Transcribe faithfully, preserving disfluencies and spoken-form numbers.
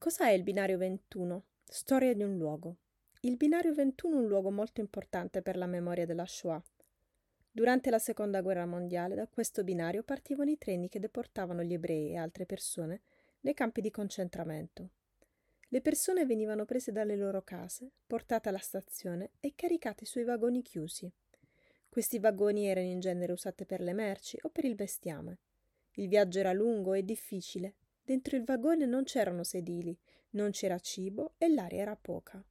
Cos'è il binario ventuno? Storia di un luogo. Il binario ventuno è un luogo molto importante per la memoria della Shoah. Durante la Seconda Guerra Mondiale, da questo binario partivano i treni che deportavano gli ebrei e altre persone nei campi di concentramento. Le persone venivano prese dalle loro case, portate alla stazione e caricate sui vagoni chiusi. Questi vagoni erano in genere usati per le merci o per il bestiame. Il viaggio era lungo e difficile. Dentro il vagone non c'erano sedili, non c'era cibo e l'aria era poca.